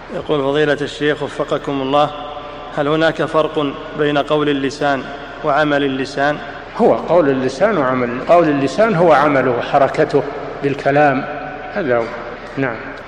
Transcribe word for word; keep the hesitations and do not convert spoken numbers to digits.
يقول فضيلة الشيخ وفقكم الله، هل هناك فرق بين قول اللسان وعمل اللسان؟ هو قول اللسان وعمل. قول اللسان هو عمله وحركته بالكلام، هذا هو. نعم.